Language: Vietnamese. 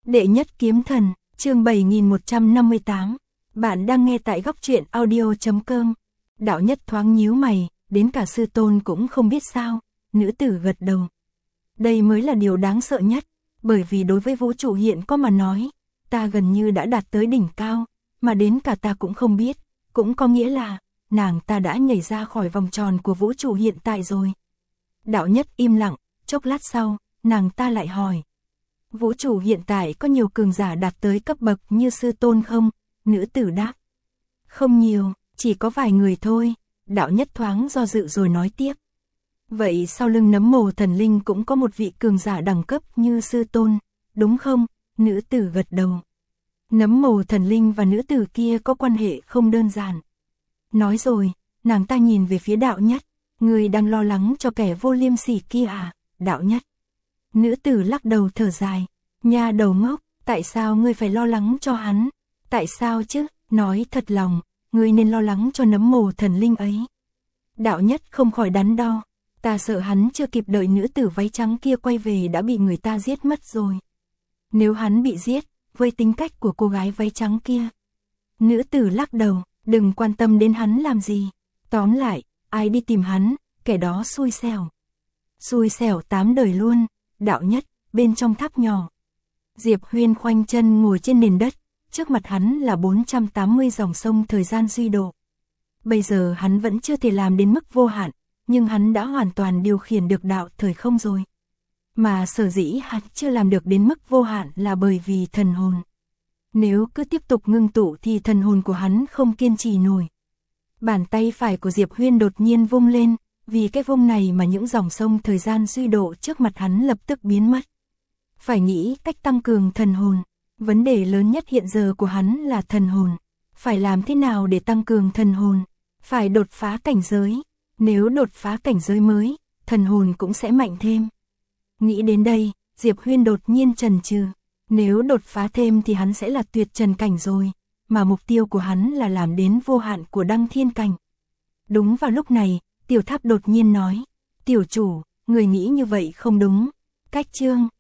Đệ nhất kiếm thần, chương 7158. Bạn đang nghe tại góc truyện audio.com. Đạo Nhất thoáng nhíu mày, đến cả sư tôn cũng không biết sao. Nữ tử gật đầu. Đây mới là điều đáng sợ nhất, bởi vì đối với vũ trụ hiện có mà nói, ta gần như đã đạt tới đỉnh cao, mà đến cả ta cũng không biết, cũng có nghĩa là, nàng ta đã nhảy ra khỏi vòng tròn của vũ trụ hiện tại rồi. Đạo Nhất im lặng, chốc lát sau, nàng ta lại hỏi. Vũ trụ hiện tại có nhiều cường giả đạt tới cấp bậc như sư tôn không? Nữ tử đáp. Không nhiều, chỉ có vài người thôi. Đạo Nhất thoáng do dự rồi nói tiếp. Vậy sau lưng Nấm Mồ Thần Linh cũng có một vị cường giả đẳng cấp như sư tôn, đúng không? Nữ tử gật đầu. Nấm Mồ Thần Linh và nữ tử kia có quan hệ không đơn giản. Nói rồi, nàng ta nhìn về phía Đạo Nhất. Người đang lo lắng cho kẻ vô liêm sỉ kia à? Đạo Nhất. Nữ tử lắc đầu thở dài. Nha đầu ngốc, tại sao ngươi phải lo lắng cho hắn? Tại sao chứ? Nói thật lòng, ngươi nên lo lắng cho Nấm Mồ Thần Linh ấy. Đạo Nhất không khỏi đắn đo. Ta sợ hắn chưa kịp đợi nữ tử váy trắng kia quay về đã bị người ta giết mất rồi. Nếu hắn bị giết, với tính cách của cô gái váy trắng kia. Nữ tử lắc đầu, đừng quan tâm đến hắn làm gì. Tóm lại, ai đi tìm hắn, kẻ đó xui xẻo. Xui xẻo 8 đời luôn. Đạo Nhất, bên trong tháp nhỏ. Diệp Huyên khoanh chân ngồi trên nền đất, trước mặt hắn là 480 dòng sông thời gian duy độ. Bây giờ hắn vẫn chưa thể làm đến mức vô hạn, nhưng hắn đã hoàn toàn điều khiển được đạo thời không rồi. Mà sở dĩ hắn chưa làm được đến mức vô hạn là bởi vì thần hồn. Nếu cứ tiếp tục ngưng tụ thì thần hồn của hắn không kiên trì nổi. Bàn tay phải của Diệp Huyên đột nhiên vung lên. Vì cái vung này mà những dòng sông thời gian duy độ trước mặt hắn lập tức biến mất. Phải nghĩ cách tăng cường thần hồn. Vấn đề lớn nhất hiện giờ của hắn là thần hồn. Phải làm thế nào để tăng cường thần hồn? Phải đột phá cảnh giới. Nếu đột phá cảnh giới mới, thần hồn cũng sẽ mạnh thêm. Nghĩ đến đây, Diệp Huyên đột nhiên chần chừ. Nếu đột phá thêm thì hắn sẽ là tuyệt trần cảnh rồi. Mà mục tiêu của hắn là làm đến vô hạn của đăng thiên cảnh. Đúng vào lúc này, Tiểu Tháp đột nhiên nói, tiểu chủ, người nghĩ như vậy không đúng. Cách chương